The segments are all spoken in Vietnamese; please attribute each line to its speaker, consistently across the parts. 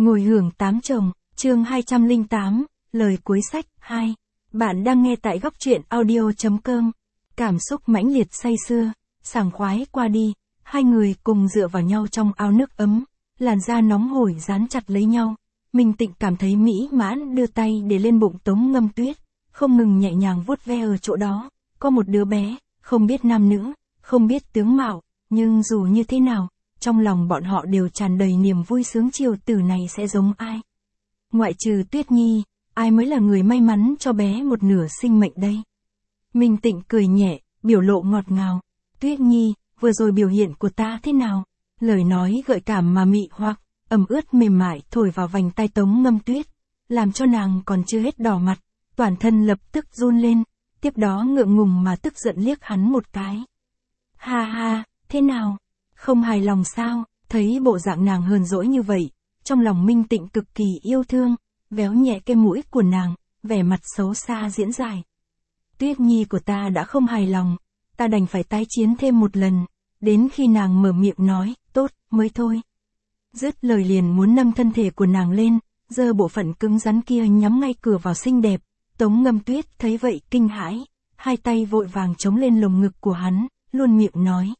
Speaker 1: Ngồi hưởng tám chồng, chương 208, lời cuối sách, 2. Bạn đang nghe tại góc truyện audio.com. Cảm xúc mãnh liệt say sưa, sảng khoái qua đi, hai người cùng dựa vào nhau trong ao nước ấm, làn da nóng hổi dán chặt lấy nhau. Minh Tịnh cảm thấy mỹ mãn đưa tay để lên bụng Tống Ngâm Tuyết, không ngừng nhẹ nhàng vuốt ve ở chỗ đó. Có một đứa bé, không biết nam nữ, không biết tướng mạo, nhưng dù như thế nào, trong lòng bọn họ đều tràn đầy niềm vui sướng chiều tử này sẽ giống ai. Ngoại trừ Tuyết Nhi, ai mới là người may mắn cho bé một nửa sinh mệnh đây? Minh Tịnh cười nhẹ, biểu lộ ngọt ngào. Tuyết Nhi, vừa rồi biểu hiện của ta thế nào? Lời nói gợi cảm mà mị hoặc, ẩm ướt mềm mại thổi vào vành tai Tống Ngâm Tuyết, làm cho nàng còn chưa hết đỏ mặt, toàn thân lập tức run lên, tiếp đó ngượng ngùng mà tức giận liếc hắn một cái. Ha ha, thế nào? Không hài lòng sao? Thấy bộ dạng nàng hờn dỗi như vậy, trong lòng Minh Tịnh cực kỳ yêu thương, véo nhẹ cái mũi của nàng, vẻ mặt xấu xa diễn giải. Tuyết Nhi của ta đã không hài lòng, ta đành phải tái chiến thêm một lần, đến khi nàng mở miệng nói, tốt, mới thôi. Dứt lời liền muốn nâng thân thể của nàng lên, giơ bộ phận cứng rắn kia nhắm ngay cửa vào xinh đẹp. Tống Ngâm Tuyết thấy vậy kinh hãi, hai tay vội vàng chống lên lồng ngực của hắn, luôn miệng nói.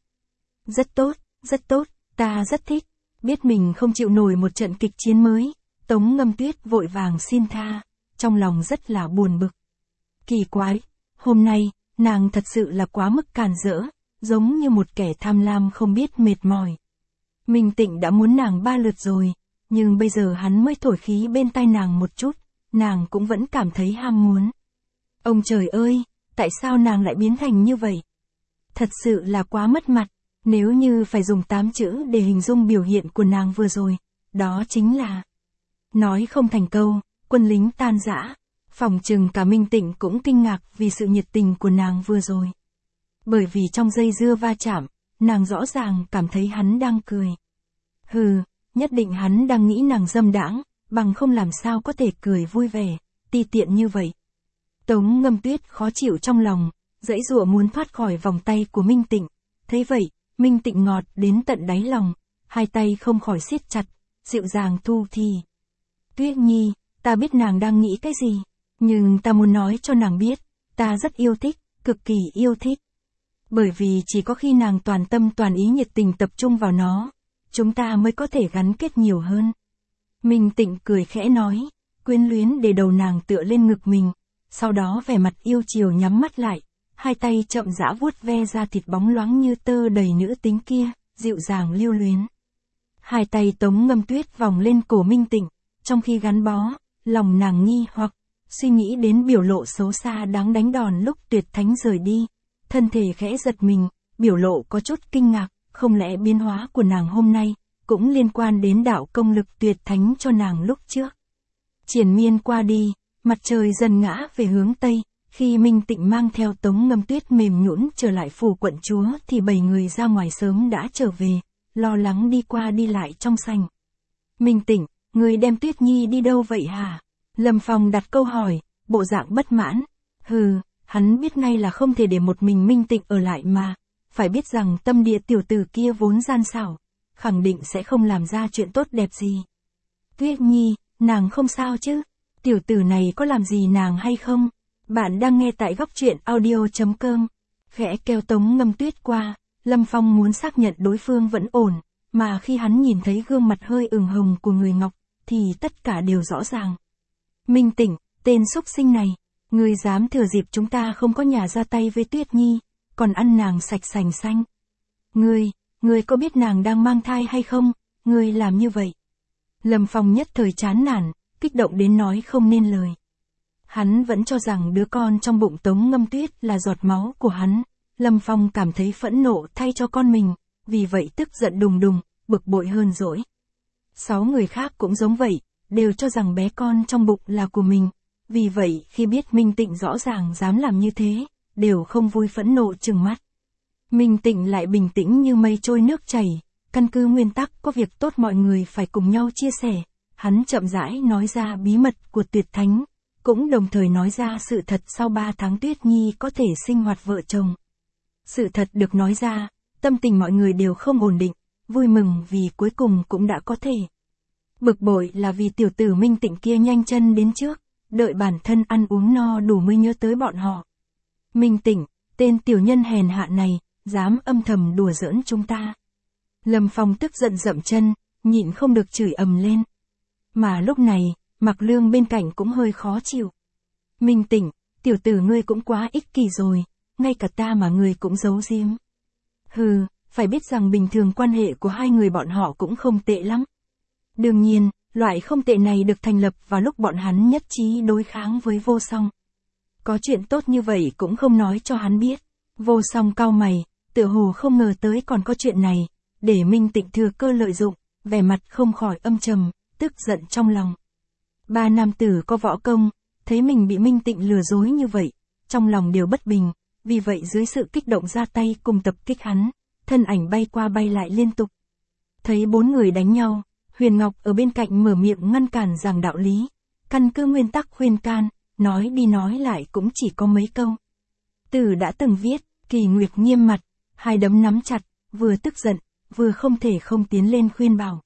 Speaker 1: Rất tốt, ta rất thích. Biết mình không chịu nổi một trận kịch chiến mới, Tống Ngâm Tuyết vội vàng xin tha, trong lòng rất là buồn bực. Kỳ quái, hôm nay, nàng thật sự là quá mức càn rỡ, giống như một kẻ tham lam không biết mệt mỏi. Minh Tịnh đã muốn nàng 3 lượt rồi, nhưng bây giờ hắn mới thổi khí bên tai nàng một chút, nàng cũng vẫn cảm thấy ham muốn. Ông trời ơi, tại sao nàng lại biến thành như vậy? Thật sự là quá mất mặt. Nếu như phải dùng 8 chữ để hình dung biểu hiện của nàng vừa rồi, đó chính là nói không thành câu, quân lính tan rã. Phỏng chừng cả Minh Tịnh cũng kinh ngạc vì sự nhiệt tình của nàng vừa rồi. Bởi vì trong dây dưa va chạm, nàng rõ ràng cảm thấy hắn đang cười. Hừ, nhất định hắn đang nghĩ nàng dâm đãng, bằng không làm sao có thể cười vui vẻ, ti tiện như vậy. Tống Ngâm Tuyết khó chịu trong lòng, giãy giụa muốn thoát khỏi vòng tay của Minh Tịnh. Thế vậy, Minh Tịnh ngọt đến tận đáy lòng, hai tay không khỏi siết chặt, dịu dàng thu thì. Tuyết Nhi, ta biết nàng đang nghĩ cái gì, nhưng ta muốn nói cho nàng biết, ta rất yêu thích, cực kỳ yêu thích. Bởi vì chỉ có khi nàng toàn tâm toàn ý nhiệt tình tập trung vào nó, chúng ta mới có thể gắn kết nhiều hơn. Minh Tịnh cười khẽ nói, quyến luyến để đầu nàng tựa lên ngực mình, sau đó vẻ mặt yêu chiều nhắm mắt lại. Hai tay chậm rã vuốt ve da thịt bóng loáng như tơ đầy nữ tính kia, dịu dàng lưu luyến. Hai tay Tống Ngâm Tuyết vòng lên cổ Minh Tịnh, trong khi gắn bó, lòng nàng nghi hoặc, suy nghĩ đến biểu lộ xấu xa đáng đánh đòn lúc Tuyệt Thánh rời đi. Thân thể khẽ giật mình, biểu lộ có chút kinh ngạc, không lẽ biến hóa của nàng hôm nay, cũng liên quan đến đạo công lực Tuyệt Thánh cho nàng lúc trước. Triền miên qua đi, mặt trời dần ngã về hướng Tây. Khi Minh Tịnh mang theo Tống Ngâm Tuyết mềm nhũn trở lại phủ quận chúa thì 7 người ra ngoài sớm đã trở về, lo lắng đi qua đi lại trong sảnh. Minh Tịnh, người đem Tuyết Nhi đi đâu vậy hả? Lâm Phong đặt câu hỏi, bộ dạng bất mãn. Hừ, hắn biết ngay là không thể để một mình Minh Tịnh ở lại mà, phải biết rằng tâm địa tiểu tử kia vốn gian xảo, khẳng định sẽ không làm ra chuyện tốt đẹp gì. Tuyết Nhi, nàng không sao chứ? Tiểu tử này có làm gì nàng hay không? Bạn đang nghe tại góc truyện audio.com. Khẽ kéo Tống Ngâm Tuyết qua, Lâm Phong muốn xác nhận đối phương vẫn ổn, mà khi hắn nhìn thấy gương mặt hơi ửng hồng của người Ngọc, thì tất cả đều rõ ràng. Minh Tịnh, tên xúc sinh này, ngươi dám thừa dịp chúng ta không có nhà ra tay với Tuyết Nhi, còn ăn nàng sạch sành xanh. Ngươi có biết nàng đang mang thai hay không? Ngươi làm như vậy. Lâm Phong nhất thời chán nản, kích động đến nói không nên lời. Hắn vẫn cho rằng đứa con trong bụng Tống Ngâm Tuyết là giọt máu của hắn. Lâm Phong cảm thấy phẫn nộ thay cho con mình, vì vậy tức giận đùng đùng, bực bội hơn dỗi. 6 người khác cũng giống vậy, đều cho rằng bé con trong bụng là của mình. Vì vậy khi biết Minh Tịnh rõ ràng dám làm như thế, đều không vui phẫn nộ trừng mắt. Minh Tịnh lại bình tĩnh như mây trôi nước chảy, căn cứ nguyên tắc có việc tốt mọi người phải cùng nhau chia sẻ. Hắn chậm rãi nói ra bí mật của Tuyệt Thánh. Cũng đồng thời nói ra sự thật sau 3 tháng Tuyết Nhi có thể sinh hoạt vợ chồng. Sự thật được nói ra, tâm tình mọi người đều không ổn định, vui mừng vì cuối cùng cũng đã có thể. Bực bội là vì tiểu tử Minh Tịnh kia nhanh chân đến trước, đợi bản thân ăn uống no đủ mới nhớ tới bọn họ. Minh Tịnh, tên tiểu nhân hèn hạ này, dám âm thầm đùa giỡn chúng ta. Lâm Phong tức giận dậm chân, nhịn không được chửi ầm lên. Mà lúc này, Mạc Lương bên cạnh cũng hơi khó chịu. Minh Tịnh, tiểu tử ngươi cũng quá ích kỷ rồi, ngay cả ta mà ngươi cũng giấu giếm. Hừ, phải biết rằng bình thường quan hệ của hai người bọn họ cũng không tệ lắm. Đương nhiên, loại không tệ này được thành lập vào lúc bọn hắn nhất trí đối kháng với Vô Song. Có chuyện tốt như vậy cũng không nói cho hắn biết. Vô Song cau mày, tựa hồ không ngờ tới còn có chuyện này, để Minh Tịnh thừa cơ lợi dụng, vẻ mặt không khỏi âm trầm, tức giận trong lòng. Ba nam tử có võ công, thấy mình bị Minh Tịnh lừa dối như vậy, trong lòng đều bất bình, vì vậy dưới sự kích động ra tay cùng tập kích hắn, thân ảnh bay qua bay lại liên tục. Thấy bốn người đánh nhau, Huyền Ngọc ở bên cạnh mở miệng ngăn cản giảng đạo lý, căn cứ nguyên tắc khuyên can, nói đi nói lại cũng chỉ có mấy câu. Tử đã từng viết, Kỳ Nguyệt nghiêm mặt, hai đấm nắm chặt, vừa tức giận, vừa không thể không tiến lên khuyên bảo.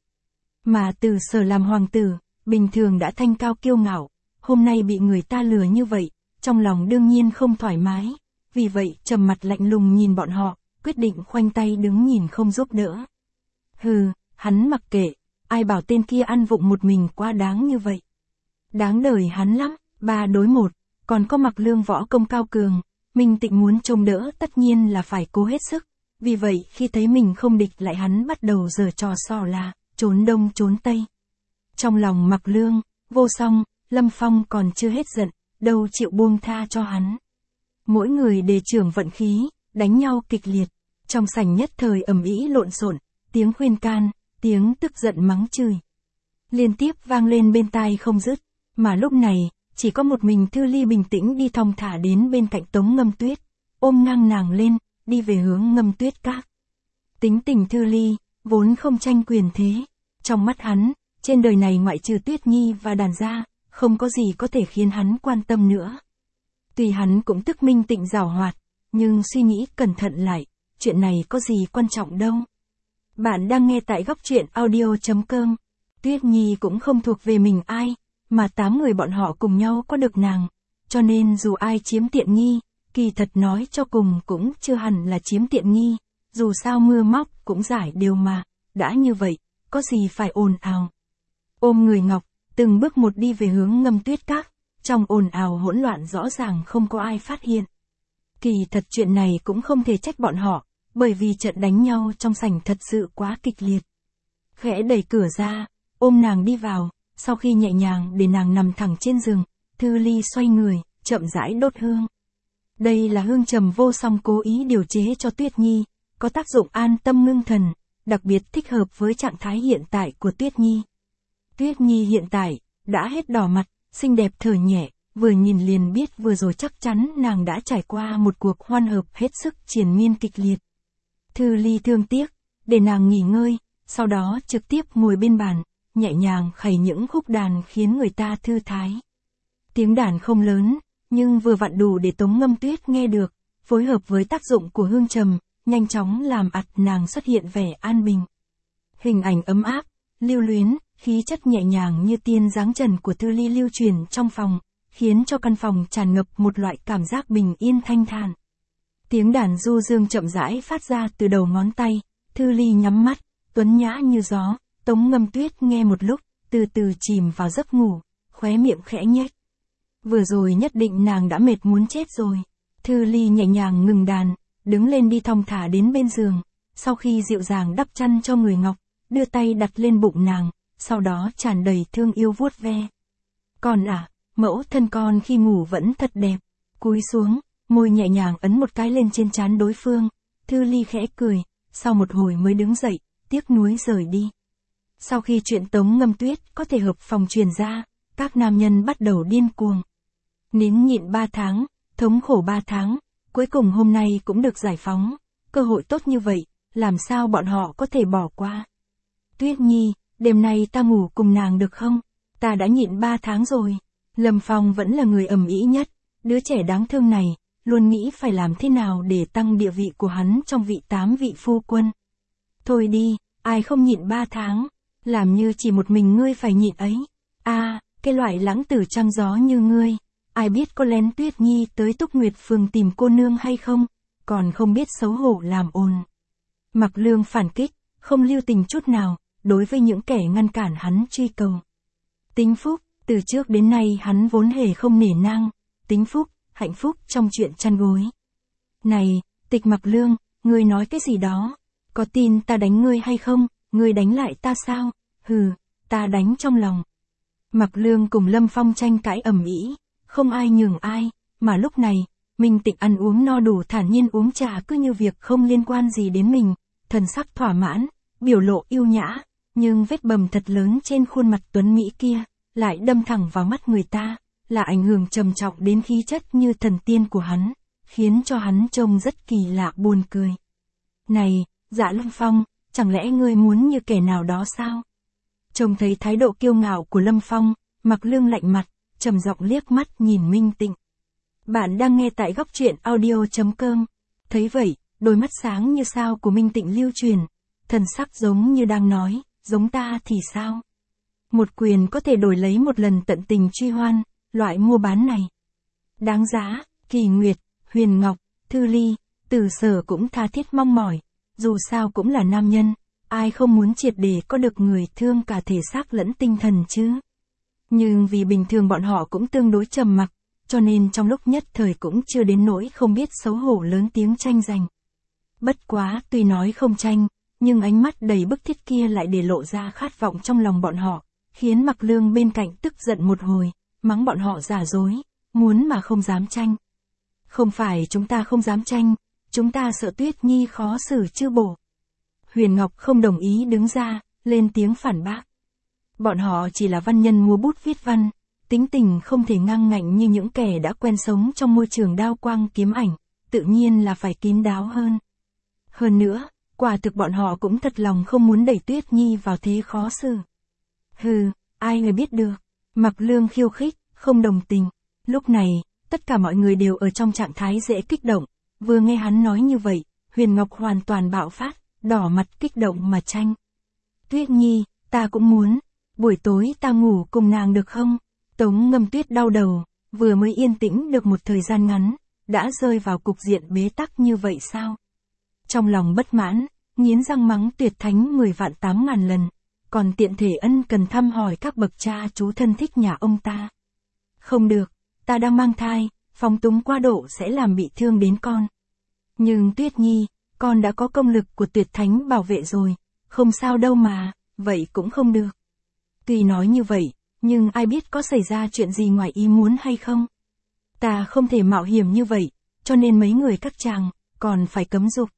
Speaker 1: Mà Từ Sở làm hoàng tử, bình thường đã thanh cao kiêu ngạo, hôm nay bị người ta lừa như vậy, trong lòng đương nhiên không thoải mái, vì vậy trầm mặt lạnh lùng nhìn bọn họ, quyết định khoanh tay đứng nhìn không giúp đỡ. Hừ, hắn mặc kệ, ai bảo tên kia ăn vụng một mình quá đáng như vậy. Đáng đời hắn lắm, 3 đối 1, còn có Mạc Lương võ công cao cường, Minh Tịnh muốn trông đỡ tất nhiên là phải cố hết sức, vì vậy khi thấy mình không địch lại hắn bắt đầu giở trò xỏ là, trốn đông trốn tây. Trong lòng Mạc Lương, Vô Song, Lâm Phong còn chưa hết giận, đâu chịu buông tha cho hắn. Mỗi người đề trưởng vận khí, đánh nhau kịch liệt, trong sảnh nhất thời ầm ĩ lộn xộn, tiếng khuyên can, tiếng tức giận mắng chửi liên tiếp vang lên bên tai không dứt, mà lúc này, chỉ có một mình Thư Ly bình tĩnh đi thong thả đến bên cạnh Tống Ngâm Tuyết, ôm ngang nàng lên, đi về hướng Ngâm Tuyết Các. Tính tình Thư Ly, vốn không tranh quyền thế, trong mắt hắn, trên đời này ngoại trừ Tuyết Nhi và đàn gia, không có gì có thể khiến hắn quan tâm nữa. Tuy hắn cũng tức Minh Tịnh giảo hoạt, nhưng suy nghĩ cẩn thận lại, chuyện này có gì quan trọng đâu. Bạn đang nghe tại góc truyện audio.com. Tuyết Nhi cũng không thuộc về mình ai, mà 8 người bọn họ cùng nhau có được nàng, cho nên dù ai chiếm tiện nghi, kỳ thật nói cho cùng cũng chưa hẳn là chiếm tiện nghi, dù sao mưa móc cũng giải đều mà, đã như vậy, có gì phải ồn ào. Ôm người Ngọc, từng bước một đi về hướng Ngâm Tuyết Các, trong ồn ào hỗn loạn rõ ràng không có ai phát hiện. Kỳ thật chuyện này cũng không thể trách bọn họ, bởi vì trận đánh nhau trong sảnh thật sự quá kịch liệt. Khẽ đẩy cửa ra, ôm nàng đi vào, sau khi nhẹ nhàng để nàng nằm thẳng trên giường, Thư Ly xoay người, chậm rãi đốt hương. Đây là hương trầm Vô Song cố ý điều chế cho Tuyết Nhi, có tác dụng an tâm ngưng thần, đặc biệt thích hợp với trạng thái hiện tại của Tuyết Nhi. Tuyết Nhi hiện tại, đã hết đỏ mặt, xinh đẹp thở nhẹ, vừa nhìn liền biết vừa rồi chắc chắn nàng đã trải qua một cuộc hoan hợp hết sức triền miên kịch liệt. Thư Ly thương tiếc, để nàng nghỉ ngơi, sau đó trực tiếp ngồi bên bàn, nhẹ nhàng khẩy những khúc đàn khiến người ta thư thái. Tiếng đàn không lớn, nhưng vừa vặn đủ để Tống Ngâm Tuyết nghe được, phối hợp với tác dụng của hương trầm, nhanh chóng làm ắt nàng xuất hiện vẻ an bình. Hình ảnh ấm áp, lưu luyến, khí chất nhẹ nhàng như tiên dáng trần của Thư Ly lưu truyền trong phòng, khiến cho căn phòng tràn ngập một loại cảm giác bình yên thanh thản. Tiếng đàn du dương chậm rãi phát ra từ đầu ngón tay, Thư Ly nhắm mắt, tuấn nhã như gió, Tống Ngâm Tuyết nghe một lúc, từ từ chìm vào giấc ngủ, khóe miệng khẽ nhếch. Vừa rồi nhất định nàng đã mệt muốn chết rồi. Thư Ly nhẹ nhàng ngừng đàn, đứng lên đi thong thả đến bên giường, sau khi dịu dàng đắp chăn cho người Ngọc, đưa tay đặt lên bụng nàng, sau đó tràn đầy thương yêu vuốt ve. Con à, mẫu thân con khi ngủ vẫn thật đẹp. Cúi xuống, môi nhẹ nhàng ấn một cái lên trên trán đối phương, Thư Ly khẽ cười, sau một hồi mới đứng dậy, tiếc nuối rời đi. Sau khi chuyện Tống Ngâm Tuyết có thể hợp phòng truyền ra, các nam nhân bắt đầu điên cuồng. Nín nhịn 3 tháng, thống khổ 3 tháng, cuối cùng hôm nay cũng được giải phóng, cơ hội tốt như vậy, làm sao bọn họ có thể bỏ qua. Tuyết Nhi, đêm nay ta ngủ cùng nàng được không? Ta đã nhịn 3 tháng rồi. Lâm Phong vẫn là người ầm ĩ nhất, đứa trẻ đáng thương này, luôn nghĩ phải làm thế nào để tăng địa vị của hắn trong vị 8 vị phu quân. Thôi đi, ai không nhịn 3 tháng. làm như chỉ một mình ngươi phải nhịn ấy. Cái loại lãng tử trăng gió như ngươi, ai biết có lén Tuyết Nhi tới Túc Nguyệt Phường tìm cô nương hay không, còn không biết xấu hổ làm ồn. Mặc Lương phản kích, không lưu tình chút nào, đối với những kẻ ngăn cản hắn truy cầu. Tính Phúc, từ trước đến nay hắn vốn hề không nể nang, Tính Phúc, hạnh phúc trong chuyện chăn gối. Này, Tịch Mặc Lương, ngươi nói cái gì đó? Có tin ta đánh ngươi hay không? Ngươi đánh lại ta sao? Hừ, ta đánh trong lòng. Mặc Lương cùng Lâm Phong tranh cãi ầm ĩ, không ai nhường ai, mà lúc này, Minh Tịnh ăn uống no đủ thản nhiên uống trà cứ như việc không liên quan gì đến mình, thần sắc thỏa mãn, biểu lộ yêu nhã, nhưng vết bầm thật lớn trên khuôn mặt tuấn mỹ kia, lại đâm thẳng vào mắt người ta, là ảnh hưởng trầm trọng đến khí chất như thần tiên của hắn, khiến cho hắn trông rất kỳ lạ buồn cười. Này, Dạ Lâm Phong, chẳng lẽ ngươi muốn như kẻ nào đó sao? Trông thấy thái độ kiêu ngạo của Lâm Phong, Mặc Lương lạnh mặt, trầm giọng liếc mắt nhìn Minh Tịnh. Bạn đang nghe tại góc truyện audio.com. Thấy vậy, đôi mắt sáng như sao của Minh Tịnh lưu truyền, thần sắc giống như đang nói, giống ta thì sao? Một quyền có thể đổi lấy một lần tận tình truy hoan, loại mua bán này. Đáng giá, Kỳ Nguyệt, Huyền Ngọc, Thư Ly, Từ Sở cũng tha thiết mong mỏi, dù sao cũng là nam nhân, ai không muốn triệt để có được người thương cả thể xác lẫn tinh thần chứ. Nhưng vì bình thường bọn họ cũng tương đối trầm mặc, cho nên trong lúc nhất thời cũng chưa đến nỗi không biết xấu hổ lớn tiếng tranh giành. Bất quá, tuy nói không tranh, nhưng ánh mắt đầy bức thiết kia lại để lộ ra khát vọng trong lòng bọn họ, khiến Mặc Lương bên cạnh tức giận một hồi, mắng bọn họ giả dối, muốn mà không dám tranh. Không phải chúng ta không dám tranh, chúng ta sợ Tuyết Nhi khó xử chứ bổ. Huyền Ngọc không đồng ý đứng ra, lên tiếng phản bác. Bọn họ chỉ là văn nhân múa bút viết văn, tính tình không thể ngang ngạnh như những kẻ đã quen sống trong môi trường đao quang kiếm ảnh, tự nhiên là phải kín đáo hơn. Hơn nữa, quả thực bọn họ cũng thật lòng không muốn đẩy Tuyết Nhi vào thế khó xử. Hừ, ai người biết được. Mặc Lương khiêu khích, không đồng tình. Lúc này, tất cả mọi người đều ở trong trạng thái dễ kích động. Vừa nghe hắn nói như vậy, Huyền Ngọc hoàn toàn bạo phát, đỏ mặt kích động mà tranh. Tuyết Nhi, ta cũng muốn. Buổi tối ta ngủ cùng nàng được không? Tống Ngâm Tuyết đau đầu, vừa mới yên tĩnh được một thời gian ngắn, đã rơi vào cục diện bế tắc như vậy sao? Trong lòng bất mãn, nghiến răng mắng Tuyệt Thánh 10 vạn 8 ngàn lần, còn tiện thể ân cần thăm hỏi các bậc cha chú thân thích nhà ông ta. Không được, ta đang mang thai, phóng túng quá độ sẽ làm bị thương đến con. Nhưng Tuyết Nhi, con đã có công lực của Tuyệt Thánh bảo vệ rồi, không sao đâu mà, vậy cũng không được. Tuy nói như vậy, nhưng ai biết có xảy ra chuyện gì ngoài ý muốn hay không? Ta không thể mạo hiểm như vậy, cho nên mấy người các chàng, còn phải cấm dục.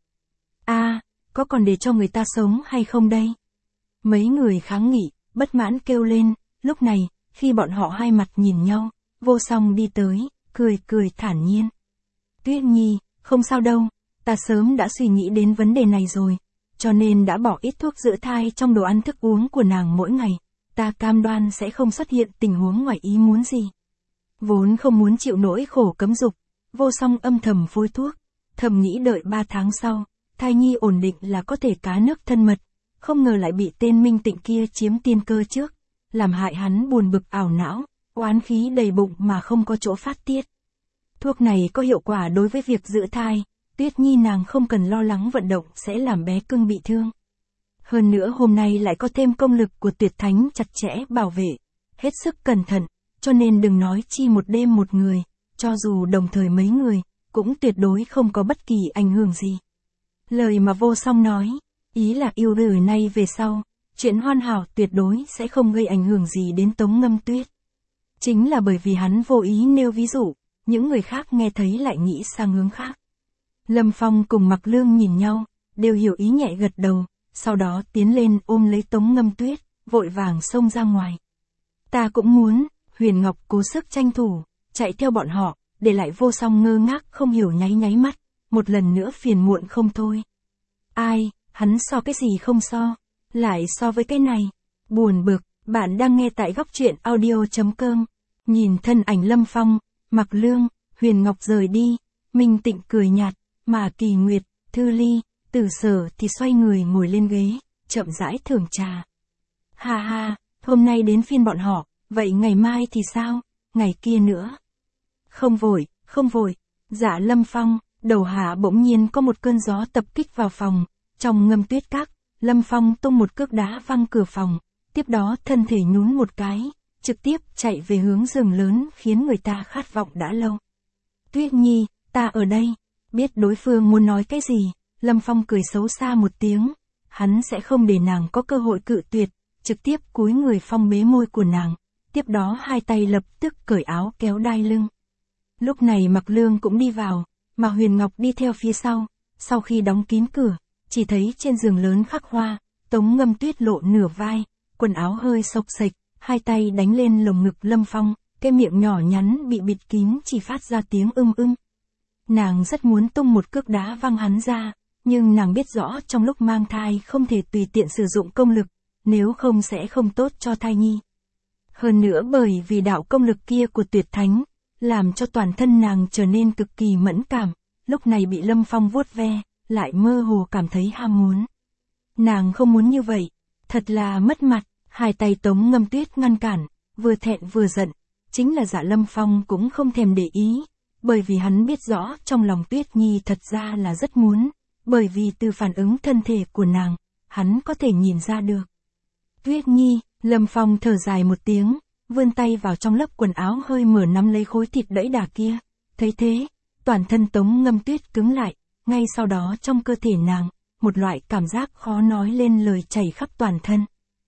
Speaker 1: Có còn để cho người ta sống hay không đây? Mấy người kháng nghị, bất mãn kêu lên, lúc này, khi bọn họ hai mặt nhìn nhau, Vô Song đi tới, cười thản nhiên. Tuyết Nhi, không sao đâu, ta sớm đã suy nghĩ đến vấn đề này rồi, cho nên đã bỏ ít thuốc giữ thai trong đồ ăn thức uống của nàng mỗi ngày, ta cam đoan sẽ không xuất hiện tình huống ngoài ý muốn gì. Vốn không muốn chịu nỗi khổ cấm dục, Vô Song âm thầm phối thuốc, thầm nghĩ đợi 3 tháng sau, thai nhi ổn định là có thể cá nước thân mật, không ngờ lại bị tên Minh Tịnh kia chiếm tiên cơ trước, làm hại hắn buồn bực ảo não, oán khí đầy bụng mà không có chỗ phát tiết. Thuốc này có hiệu quả đối với việc giữ thai, Tuyết Nhi nàng không cần lo lắng vận động sẽ làm bé cưng bị thương. Hơn nữa hôm nay lại có thêm công lực của Tuyệt Thánh chặt chẽ bảo vệ, hết sức cẩn thận, cho nên đừng nói chi một đêm một người, cho dù đồng thời mấy người, cũng tuyệt đối không có bất kỳ ảnh hưởng gì. Lời mà Vô Song nói, ý là yêu đời nay về sau, chuyện hoàn hảo tuyệt đối sẽ không gây ảnh hưởng gì đến Tống Ngâm Tuyết. Chính là bởi vì hắn vô ý nêu ví dụ, những người khác nghe thấy lại nghĩ sang hướng khác. Lâm Phong cùng Mặc Lương nhìn nhau, đều hiểu ý nhẹ gật đầu, sau đó tiến lên ôm lấy Tống Ngâm Tuyết, vội vàng xông ra ngoài. Ta cũng muốn, Huyền Ngọc cố sức tranh thủ, chạy theo bọn họ, để lại Vô Song ngơ ngác không hiểu nháy mắt, một lần nữa phiền muộn không thôi. Ai, hắn so cái gì không so, lại so với cái này, buồn bực. Bạn đang nghe tại góc truyện audio.com, nhìn thân ảnh Lâm Phong, Mặc Lương, Huyền Ngọc rời đi, Minh Tịnh cười nhạt, mà Kỳ Nguyệt, Thư Ly, Từ Sở thì xoay người ngồi lên ghế, chậm rãi thưởng trà. Ha ha, hôm nay đến phiên bọn họ, vậy ngày mai thì sao, ngày kia nữa. Không vội, Dạ Lâm Phong, đầu hạ bỗng nhiên có một cơn gió tập kích vào phòng, trong Ngâm Tuyết Các, Lâm Phong tung một cước đá văng cửa phòng, tiếp đó thân thể nhún một cái, trực tiếp chạy về hướng giường lớn khiến người ta khát vọng đã lâu. Tuyết Nhi, ta ở đây. Biết đối phương muốn nói cái gì, Lâm Phong cười xấu xa một tiếng, hắn sẽ không để nàng có cơ hội cự tuyệt, trực tiếp cúi người phong bế môi của nàng, tiếp đó hai tay lập tức cởi áo kéo đai lưng. Lúc này Mặc Lương cũng đi vào, mà Huyền Ngọc đi theo phía sau khi đóng kín cửa, chỉ thấy trên giường lớn khắc hoa, Tống Ngâm Tuyết lộ nửa vai, quần áo hơi xộc xệch, hai tay đánh lên lồng ngực Lâm Phong, cái miệng nhỏ nhắn bị bịt kín chỉ phát ra tiếng ưng. Nàng rất muốn tung một cước đá văng hắn ra, nhưng nàng biết rõ trong lúc mang thai không thể tùy tiện sử dụng công lực, nếu không sẽ không tốt cho thai nhi. Hơn nữa bởi vì đạo công lực kia của Tuyệt Thánh, làm cho toàn thân nàng trở nên cực kỳ mẫn cảm, lúc này bị Lâm Phong vuốt ve, lại mơ hồ cảm thấy ham muốn. Nàng không muốn như vậy, thật là mất mặt, hai tay Tống Ngâm Tuyết ngăn cản, vừa thẹn vừa giận, chính là Dạ Lâm Phong cũng không thèm để ý, bởi vì hắn biết rõ trong lòng Tuyết Nhi thật ra là rất muốn, bởi vì từ phản ứng thân thể của nàng, hắn có thể nhìn ra được. Tuyết Nhi, Lâm Phong thở dài một tiếng, vươn tay vào trong lớp quần áo hơi mở nắm lấy khối thịt đẫy đà kia, thấy thế, toàn thân Tống Ngâm Tuyết cứng lại, ngay sau đó trong cơ thể nàng, một loại cảm giác khó nói lên lời chảy khắp toàn thân.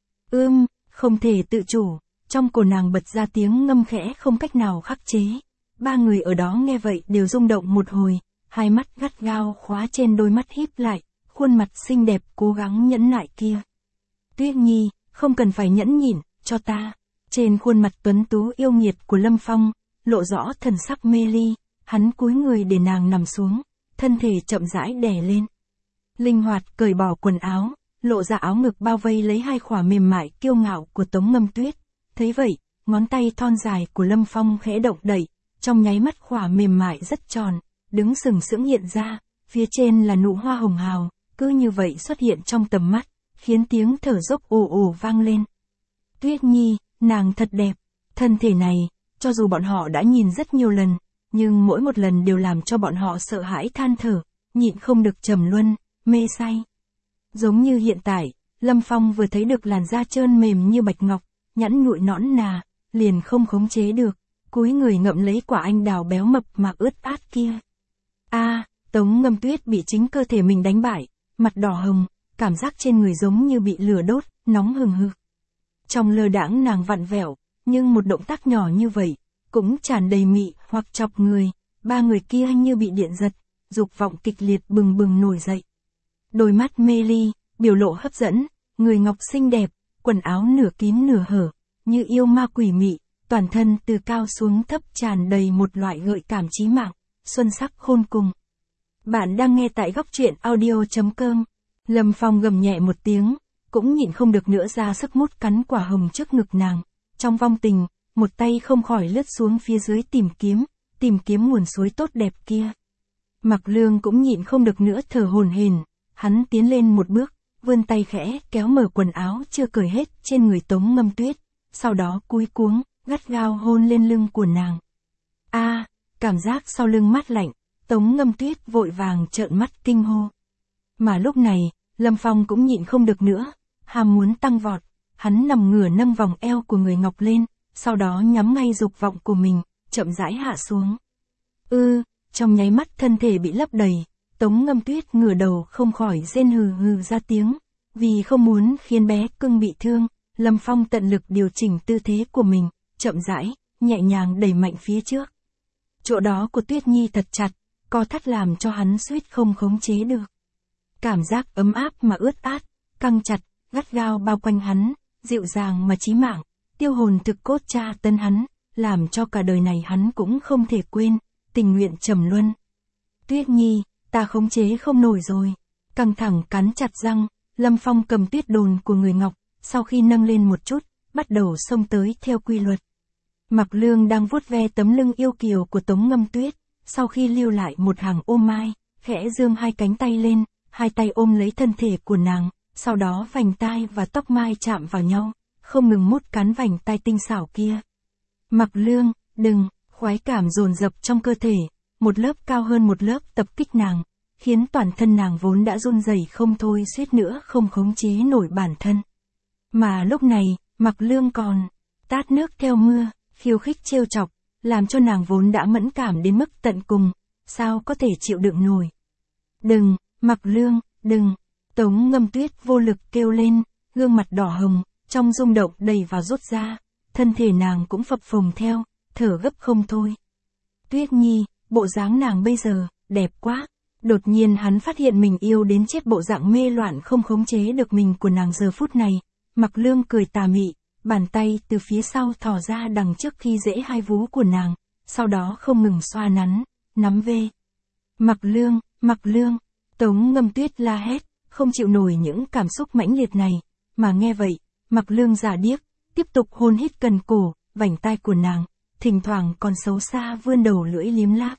Speaker 1: Không thể tự chủ, trong cổ nàng bật ra tiếng ngâm khẽ không cách nào khắc chế. Ba người ở đó nghe vậy đều rung động một hồi, hai mắt gắt gao khóa trên đôi mắt híp lại, khuôn mặt xinh đẹp cố gắng nhẫn nại kia. Tuyết Nhi, không cần phải nhẫn nhịn, cho ta. Trên khuôn mặt tuấn tú yêu nghiệt của Lâm Phong, lộ rõ thần sắc mê ly, hắn cúi người để nàng nằm xuống, thân thể chậm rãi đè lên. Linh hoạt cởi bỏ quần áo, lộ ra áo ngực bao vây lấy hai khỏa mềm mại kiêu ngạo của Tống Ngâm Tuyết. Thấy vậy, ngón tay thon dài của Lâm Phong khẽ động đẩy, trong nháy mắt khỏa mềm mại rất tròn, đứng sừng sững hiện ra, phía trên là nụ hoa hồng hào, cứ như vậy xuất hiện trong tầm mắt, khiến tiếng thở dốc ồ ồ vang lên. Tuyết Nhi, nàng thật đẹp, thân thể này, cho dù bọn họ đã nhìn rất nhiều lần, nhưng mỗi một lần đều làm cho bọn họ sợ hãi than thở, nhịn không được trầm luân, mê say. Giống như hiện tại, Lâm Phong vừa thấy được làn da trơn mềm như bạch ngọc, nhẵn nhụi nõn nà, liền không khống chế được, cúi người ngậm lấy quả anh đào béo mập mà ướt át kia. Tống Ngâm Tuyết bị chính cơ thể mình đánh bại, mặt đỏ hồng, cảm giác trên người giống như bị lửa đốt, nóng hừng hực. Trong lơ đãng nàng vặn vẹo, nhưng một động tác nhỏ như vậy, cũng tràn đầy mị hoặc chọc người, ba người kia như bị điện giật, dục vọng kịch liệt bừng bừng nổi dậy. Đôi mắt mê ly, biểu lộ hấp dẫn, người ngọc xinh đẹp, quần áo nửa kín nửa hở, như yêu ma quỷ mị, toàn thân từ cao xuống thấp tràn đầy một loại gợi cảm chí mạng, xuân sắc khôn cùng. Bạn đang nghe tại góc truyện audio.com. Lâm Phong gầm nhẹ một tiếng, cũng nhịn không được nữa ra sức mút cắn quả hồng trước ngực nàng. Trong vong tình, một tay không khỏi lướt xuống phía dưới tìm kiếm nguồn suối tốt đẹp kia. Mặc Lương cũng nhịn không được nữa thở hổn hển, hắn tiến lên một bước, vươn tay khẽ kéo mở quần áo chưa cởi hết trên người Tống Ngâm Tuyết, sau đó cúi cuống, gắt gao hôn lên lưng của nàng. Cảm giác sau lưng mát lạnh, Tống Ngâm Tuyết vội vàng trợn mắt kinh hô. Mà lúc này, Lâm Phong cũng nhịn không được nữa, ham muốn tăng vọt, hắn nằm ngửa nâng vòng eo của người ngọc lên, sau đó nhắm ngay dục vọng của mình, chậm rãi hạ xuống. Trong nháy mắt thân thể bị lấp đầy, Tống Ngâm Tuyết ngửa đầu không khỏi rên hừ ra tiếng, vì không muốn khiến bé cưng bị thương, Lâm Phong tận lực điều chỉnh tư thế của mình, chậm rãi, nhẹ nhàng đẩy mạnh phía trước. Chỗ đó của Tuyết Nhi thật chặt, co thắt làm cho hắn suýt không khống chế được. Cảm giác ấm áp mà ướt át, căng chặt, gắt gao bao quanh hắn, dịu dàng mà chí mạng, tiêu hồn thực cốt tra tấn hắn, làm cho cả đời này hắn cũng không thể quên, tình nguyện trầm luân. Tuyết Nhi, ta khống chế không nổi rồi. Căng thẳng cắn chặt răng, Lâm Phong cầm tuyết đồn của người ngọc, sau khi nâng lên một chút, bắt đầu xông tới theo quy luật. Mặc Lương đang vuốt ve tấm lưng yêu kiều của Tống Ngâm Tuyết, sau khi lưu lại một hàng ôm mai, khẽ dương hai cánh tay lên, hai tay ôm lấy thân thể của nàng, sau đó vành tai và tóc mai chạm vào nhau, không ngừng mút cắn vành tai tinh xảo kia. Mặc Lương, đừng, khoái cảm dồn dập trong cơ thể, một lớp cao hơn một lớp tập kích nàng, khiến toàn thân nàng vốn đã run rẩy không thôi suýt nữa không khống chế nổi bản thân. Mà lúc này, Mặc Lương còn tát nước theo mưa, khiêu khích trêu chọc, làm cho nàng vốn đã mẫn cảm đến mức tận cùng, sao có thể chịu đựng nổi. Đừng, Mặc Lương, đừng, Tống Ngâm Tuyết vô lực kêu lên, gương mặt đỏ hồng, trong rung động đầy vào rút ra, thân thể nàng cũng phập phồng theo, thở gấp không thôi. Tuyết Nhi, bộ dáng nàng bây giờ, đẹp quá. Đột nhiên hắn phát hiện mình yêu đến chết bộ dạng mê loạn không khống chế được mình của nàng giờ phút này. Mặc Lương cười tà mị, bàn tay từ phía sau thò ra đằng trước khi rễ hai vú của nàng, sau đó không ngừng xoa nắn, nắm về. Mặc Lương, Tống Ngâm Tuyết la hét, không chịu nổi những cảm xúc mãnh liệt này, mà nghe vậy, Mặc Lương giả điếc, tiếp tục hôn hít gần cổ, vành tai của nàng, thỉnh thoảng còn xấu xa vươn đầu lưỡi liếm láp.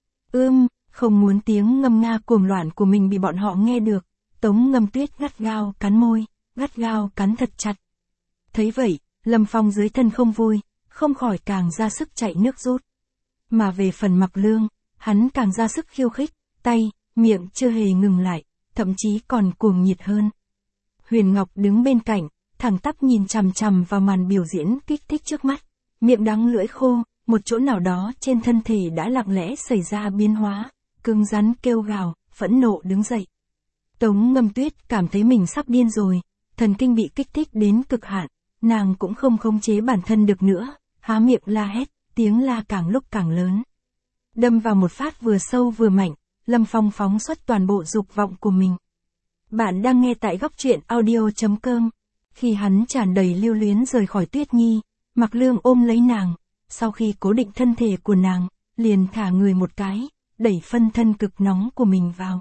Speaker 1: Không muốn tiếng ngâm nga cuồng loạn của mình bị bọn họ nghe được, Tống Ngâm Tuyết gắt gao cắn môi, gắt gao cắn thật chặt. Thấy vậy, Lâm Phong dưới thân không vui, không khỏi càng ra sức chạy nước rút. Mà về phần Mặc Lương, hắn càng ra sức khiêu khích, tay, miệng chưa hề ngừng lại, thậm chí còn cuồng nhiệt hơn. Huyền Ngọc đứng bên cạnh, thẳng tắp nhìn chằm chằm vào màn biểu diễn kích thích trước mắt, miệng đắng lưỡi khô, một chỗ nào đó trên thân thể đã lặng lẽ xảy ra biến hóa, cứng rắn kêu gào, phẫn nộ đứng dậy. Tống Ngâm Tuyết cảm thấy mình sắp điên rồi, thần kinh bị kích thích đến cực hạn, nàng cũng không khống chế bản thân được nữa, há miệng la hét, tiếng la càng lúc càng lớn. Đâm vào một phát vừa sâu vừa mạnh, Lâm Phong phóng xuất toàn bộ dục vọng của mình. Bạn đang nghe tại góc truyện audio.com. Khi hắn tràn đầy lưu luyến rời khỏi Tuyết Nhi, Mặc Lương ôm lấy nàng, sau khi cố định thân thể của nàng, liền thả người một cái, đẩy phân thân cực nóng của mình vào.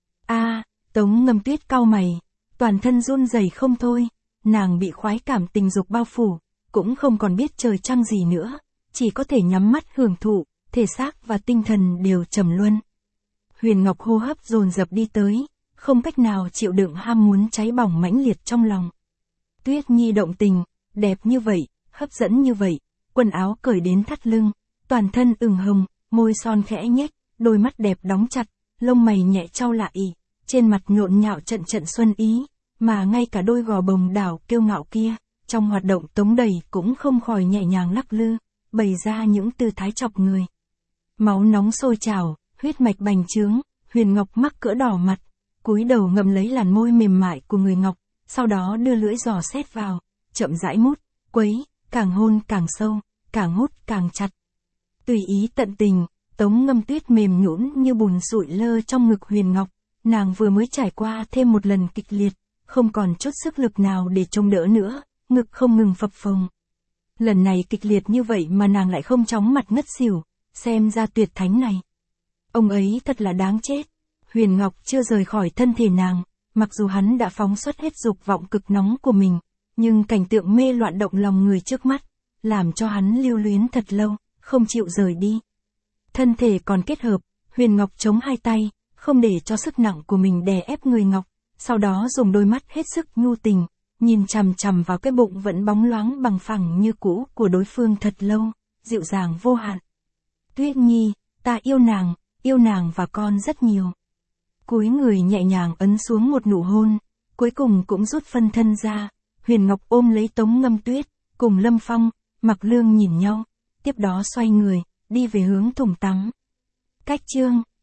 Speaker 1: Tống Ngâm Tuyết cau mày, toàn thân run rẩy không thôi, nàng bị khoái cảm tình dục bao phủ, cũng không còn biết trời trăng gì nữa, chỉ có thể nhắm mắt hưởng thụ, thể xác và tinh thần đều trầm luân. Huyền Ngọc hô hấp dồn dập đi tới, không cách nào chịu đựng ham muốn cháy bỏng mãnh liệt trong lòng. Tuyết Nhi động tình, đẹp như vậy, hấp dẫn như vậy, quần áo cởi đến thắt lưng, toàn thân ửng hồng, môi son khẽ nhếch, đôi mắt đẹp đóng chặt, lông mày nhẹ chau lại, trên mặt nhộn nhạo trận trận xuân ý, mà ngay cả đôi gò bồng đảo kiêu ngạo kia, trong hoạt động tống đầy cũng không khỏi nhẹ nhàng lắc lư, bày ra những tư thái chọc người. Máu nóng sôi trào, huyết mạch bành trướng, Huyền Ngọc mắc cỡ đỏ mặt, cúi đầu ngậm lấy làn môi mềm mại của người Ngọc, sau đó đưa lưỡi dò xét vào, chậm rãi mút, quấy, càng hôn càng sâu, càng hút càng chặt. Tùy ý tận tình, Tống Ngâm Tuyết mềm nhũn như bùn sụi lơ trong ngực Huyền Ngọc, nàng vừa mới trải qua thêm một lần kịch liệt, không còn chút sức lực nào để chống đỡ nữa, ngực không ngừng phập phồng. Lần này kịch liệt như vậy mà nàng lại không chóng mặt ngất xỉu, xem ra tuyệt thánh này. Ông ấy thật là đáng chết. Huyền Ngọc chưa rời khỏi thân thể nàng, mặc dù hắn đã phóng xuất hết dục vọng cực nóng của mình, nhưng cảnh tượng mê loạn động lòng người trước mắt, làm cho hắn lưu luyến thật lâu, không chịu rời đi. Thân thể còn kết hợp, Huyền Ngọc chống hai tay, không để cho sức nặng của mình đè ép người Ngọc, sau đó dùng đôi mắt hết sức nhu tình, nhìn chằm chằm vào cái bụng vẫn bóng loáng bằng phẳng như cũ của đối phương thật lâu, dịu dàng vô hạn. Tuyết Nhi, ta yêu nàng và con rất nhiều. Cúi người nhẹ nhàng ấn xuống một nụ hôn, cuối cùng cũng rút phân thân ra, Huyền Ngọc ôm lấy Tống Ngâm Tuyết, cùng Lâm Phong, Mặc Lương nhìn nhau, tiếp đó xoay người, đi về hướng thùng tắm. Cách chương